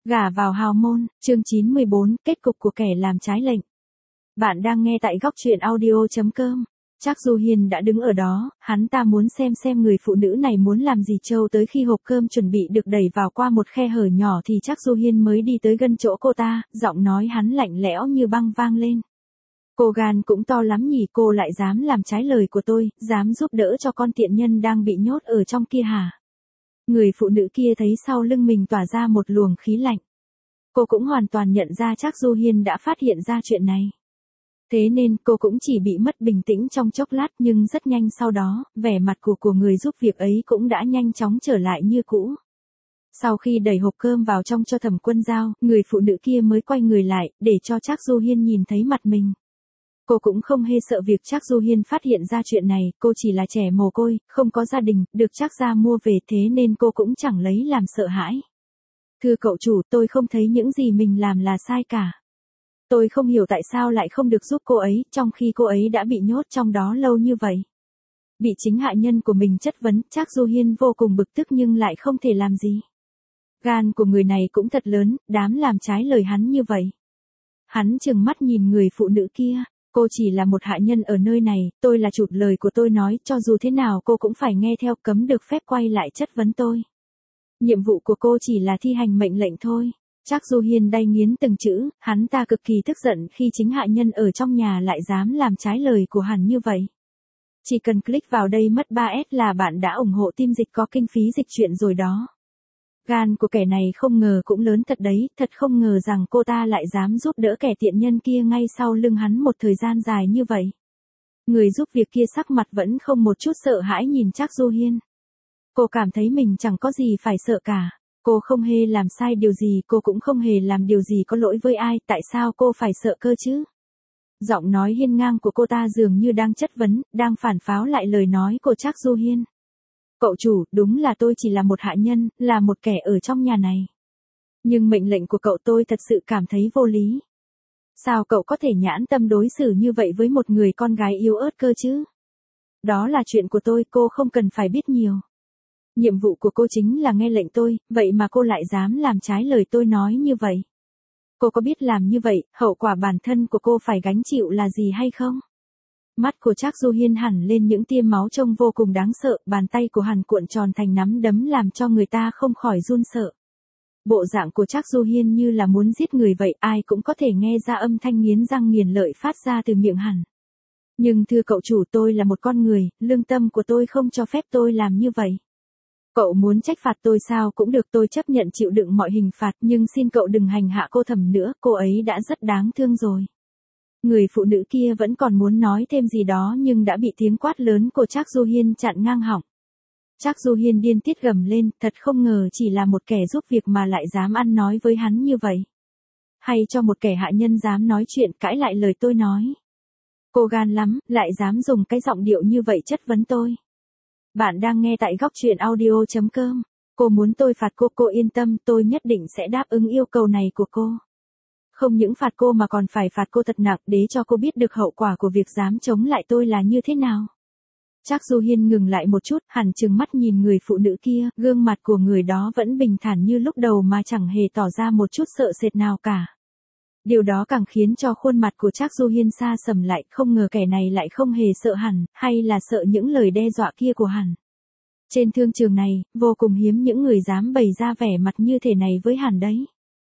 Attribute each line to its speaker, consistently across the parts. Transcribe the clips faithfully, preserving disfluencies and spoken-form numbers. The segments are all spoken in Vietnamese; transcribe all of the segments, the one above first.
Speaker 1: Gả vào hào môn, chương chín mươi bốn, kết cục của kẻ làm trái lệnh. Bạn đang nghe tại góc truyện audio chấm com. Trác Du Hiên đã đứng ở đó, hắn ta muốn xem xem người phụ nữ này muốn làm gì trâu tới khi hộp cơm chuẩn bị được đẩy vào qua một khe hở nhỏ thì Trác Du Hiên mới đi tới gần chỗ cô ta, giọng nói hắn lạnh lẽo như băng vang lên. Cô gan cũng to lắm nhỉ, cô lại dám làm trái lời của tôi, dám giúp đỡ cho con tiện nhân đang bị nhốt ở trong kia hả? Người phụ nữ kia thấy sau lưng mình tỏa ra một luồng khí lạnh. Cô cũng hoàn toàn nhận ra Trác Du Hiên đã phát hiện ra chuyện này. Thế nên cô cũng chỉ bị mất bình tĩnh trong chốc lát, nhưng rất nhanh sau đó, vẻ mặt của của người giúp việc ấy cũng đã nhanh chóng trở lại như cũ. Sau khi đẩy hộp cơm vào trong cho Thẩm Quân Dao, người phụ nữ kia mới quay người lại, để cho Trác Du Hiên nhìn thấy mặt mình. Cô cũng không hề sợ việc Trác Du Hiên phát hiện ra chuyện này, cô chỉ là trẻ mồ côi, không có gia đình, được Trác gia mua về, thế nên cô cũng chẳng lấy làm sợ hãi. Thưa cậu chủ, tôi không thấy những gì mình làm là sai cả. Tôi không hiểu tại sao lại không được giúp cô ấy, trong khi cô ấy đã bị nhốt trong đó lâu như vậy. Bị chính hạ nhân của mình chất vấn, Trác Du Hiên vô cùng bực tức nhưng lại không thể làm gì. Gan của người này cũng thật lớn, dám làm trái lời hắn như vậy. Hắn trừng mắt nhìn người phụ nữ kia. Cô chỉ là một hạ nhân ở nơi này, tôi là chủ, lời của tôi nói, cho dù thế nào cô cũng phải nghe theo, cấm được phép quay lại chất vấn tôi. Nhiệm vụ của cô chỉ là thi hành mệnh lệnh thôi. Trác Du Hiên đay nghiến từng chữ, hắn ta cực kỳ tức giận khi chính hạ nhân ở trong nhà lại dám làm trái lời của hắn như vậy. Chỉ cần click vào đây mất ba S là bạn đã ủng hộ team dịch có kinh phí dịch truyện rồi đó. Gan của kẻ này không ngờ cũng lớn thật đấy, thật không ngờ rằng cô ta lại dám giúp đỡ kẻ tiện nhân kia ngay sau lưng hắn một thời gian dài như vậy. Người giúp việc kia sắc mặt vẫn không một chút sợ hãi nhìn Trác Du Hiên. Cô cảm thấy mình chẳng có gì phải sợ cả. Cô không hề làm sai điều gì, cô cũng không hề làm điều gì có lỗi với ai, tại sao cô phải sợ cơ chứ? Giọng nói hiên ngang của cô ta dường như đang chất vấn, đang phản pháo lại lời nói của Trác Du Hiên. Cậu chủ, đúng là tôi chỉ là một hạ nhân, là một kẻ ở trong nhà này. Nhưng mệnh lệnh của cậu tôi thật sự cảm thấy vô lý. Sao cậu có thể nhãn tâm đối xử như vậy với một người con gái yếu ớt cơ chứ? Đó là chuyện của tôi, cô không cần phải biết nhiều. Nhiệm vụ của cô chính là nghe lệnh tôi, vậy mà cô lại dám làm trái lời tôi nói như vậy. Cô có biết làm như vậy, hậu quả bản thân của cô phải gánh chịu là gì hay không? Mắt của Trác Du Hiên hẳn lên những tia máu trông vô cùng đáng sợ, bàn tay của hắn cuộn tròn thành nắm đấm làm cho người ta không khỏi run sợ. Bộ dạng của Trác Du Hiên như là muốn giết người vậy, ai cũng có thể nghe ra âm thanh nghiến răng nghiền lợi phát ra từ miệng hắn. Nhưng thưa cậu chủ, tôi là một con người, lương tâm của tôi không cho phép tôi làm như vậy. Cậu muốn trách phạt tôi sao cũng được, tôi chấp nhận chịu đựng mọi hình phạt, nhưng xin cậu đừng hành hạ cô Thẩm nữa, cô ấy đã rất đáng thương rồi. Người phụ nữ kia vẫn còn muốn nói thêm gì đó nhưng đã bị tiếng quát lớn của Trác Du Hiên chặn ngang họng. Trác Du Hiên điên tiết gầm lên, thật không ngờ chỉ là một kẻ giúp việc mà lại dám ăn nói với hắn như vậy. Hay cho một kẻ hạ nhân dám nói chuyện cãi lại lời tôi nói. Cô gan lắm, lại dám dùng cái giọng điệu như vậy chất vấn tôi. Bạn đang nghe tại góc truyện audio chấm com. Cô muốn tôi phạt cô, cô yên tâm, tôi nhất định sẽ đáp ứng yêu cầu này của cô. Không những phạt cô mà còn phải phạt cô thật nặng để cho cô biết được hậu quả của việc dám chống lại tôi là như thế nào. Trác Du Hiên ngừng lại một chút, hẳn trừng mắt nhìn người phụ nữ kia, gương mặt của người đó vẫn bình thản như lúc đầu mà chẳng hề tỏ ra một chút sợ sệt nào cả. Điều đó càng khiến cho khuôn mặt của Trác Du Hiên xa sầm lại, không ngờ kẻ này lại không hề sợ hẳn, hay là sợ những lời đe dọa kia của hẳn. Trên thương trường này, vô cùng hiếm những người dám bày ra vẻ mặt như thế này với hẳn đấy.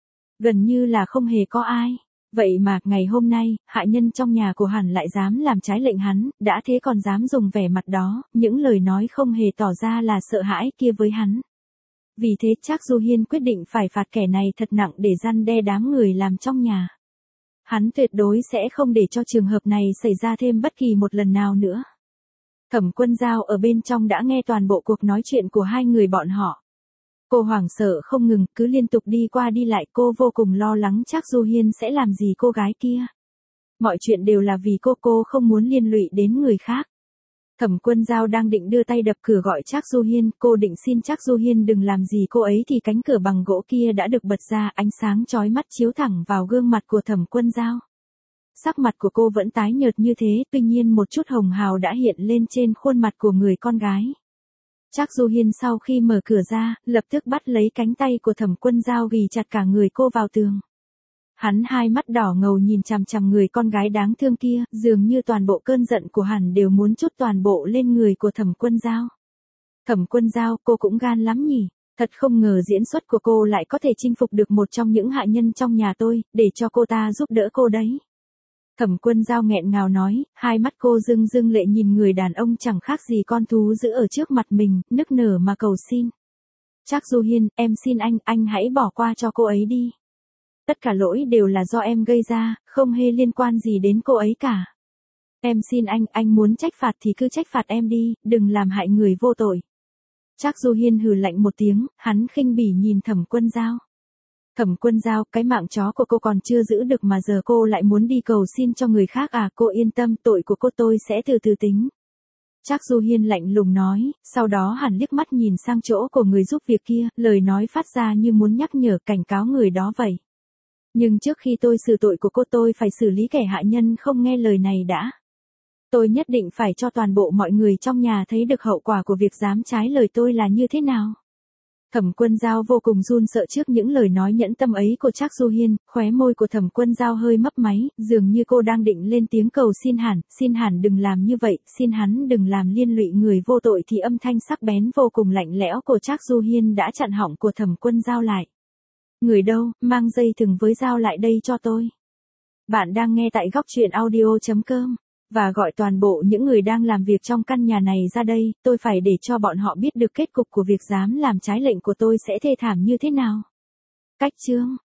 Speaker 1: Gần như là không hề có ai. Vậy mà, ngày hôm nay, hạ nhân trong nhà của hắn lại dám làm trái lệnh hắn, đã thế còn dám dùng vẻ mặt đó, những lời nói không hề tỏ ra là sợ hãi kia với hắn. Vì thế Trác Du Hiên quyết định phải phạt kẻ này thật nặng để răn đe đám người làm trong nhà. Hắn tuyệt đối sẽ không để cho trường hợp này xảy ra thêm bất kỳ một lần nào nữa. Thẩm Quân Dao ở bên trong đã nghe toàn bộ cuộc nói chuyện của hai người bọn họ. Cô hoảng sợ không ngừng, cứ liên tục đi qua đi lại, cô vô cùng lo lắng Trác Du Hiên sẽ làm gì cô gái kia. Mọi chuyện đều là vì cô, cô không muốn liên lụy đến người khác. Thẩm Quân Dao đang định đưa tay đập cửa gọi Trác Du Hiên, cô định xin Trác Du Hiên đừng làm gì cô ấy thì cánh cửa bằng gỗ kia đã được bật ra, ánh sáng chói mắt chiếu thẳng vào gương mặt của Thẩm Quân Dao. Sắc mặt của cô vẫn tái nhợt như thế, tuy nhiên một chút hồng hào đã hiện lên trên khuôn mặt của người con gái. Trác Du Hiên sau khi mở cửa ra, lập tức bắt lấy cánh tay của Thẩm Quân Dao ghì chặt cả người cô vào tường. Hắn hai mắt đỏ ngầu nhìn chằm chằm người con gái đáng thương kia, dường như toàn bộ cơn giận của hắn đều muốn trút toàn bộ lên người của Thẩm Quân Dao. Thẩm Quân Dao, cô cũng gan lắm nhỉ, thật không ngờ diễn xuất của cô lại có thể chinh phục được một trong những hạ nhân trong nhà tôi, để cho cô ta giúp đỡ cô đấy. Thẩm Quân Dao nghẹn ngào nói, hai mắt cô rưng rưng lệ nhìn người đàn ông chẳng khác gì con thú dữ ở trước mặt mình, nức nở mà cầu xin. Trác Du Hiên, em xin anh, anh hãy bỏ qua cho cô ấy đi. Tất cả lỗi đều là do em gây ra, không hề liên quan gì đến cô ấy cả. Em xin anh, anh muốn trách phạt thì cứ trách phạt em đi, đừng làm hại người vô tội. Trác Du Hiên hừ lạnh một tiếng, hắn khinh bỉ nhìn Thẩm Quân Dao. Thẩm Quân Dao, cái mạng chó của cô còn chưa giữ được mà giờ cô lại muốn đi cầu xin cho người khác à, cô yên tâm, tội của cô tôi sẽ từ từ tính. Trác Du Hiên lạnh lùng nói, sau đó hắn liếc mắt nhìn sang chỗ của người giúp việc kia, lời nói phát ra như muốn nhắc nhở cảnh cáo người đó vậy. Nhưng trước khi tôi xử tội của cô tôi phải xử lý kẻ hạ nhân không nghe lời này đã. Tôi nhất định phải cho toàn bộ mọi người trong nhà thấy được hậu quả của việc dám trái lời tôi là như thế nào. Thẩm Quân Dao vô cùng run sợ trước những lời nói nhẫn tâm ấy của Trác Du Hiên, khóe môi của Thẩm Quân Dao hơi mấp máy, dường như cô đang định lên tiếng cầu xin hắn, xin hắn đừng làm như vậy, xin hắn đừng làm liên lụy người vô tội thì âm thanh sắc bén vô cùng lạnh lẽo của Trác Du Hiên đã chặn họng của Thẩm Quân Dao lại. Người đâu, mang dây thừng với dao lại đây cho tôi. Bạn đang nghe tại góc truyện audio chấm com. Và gọi toàn bộ những người đang làm việc trong căn nhà này ra đây, tôi phải để cho bọn họ biết được kết cục của việc dám làm trái lệnh của tôi sẽ thê thảm như thế nào. Cách chương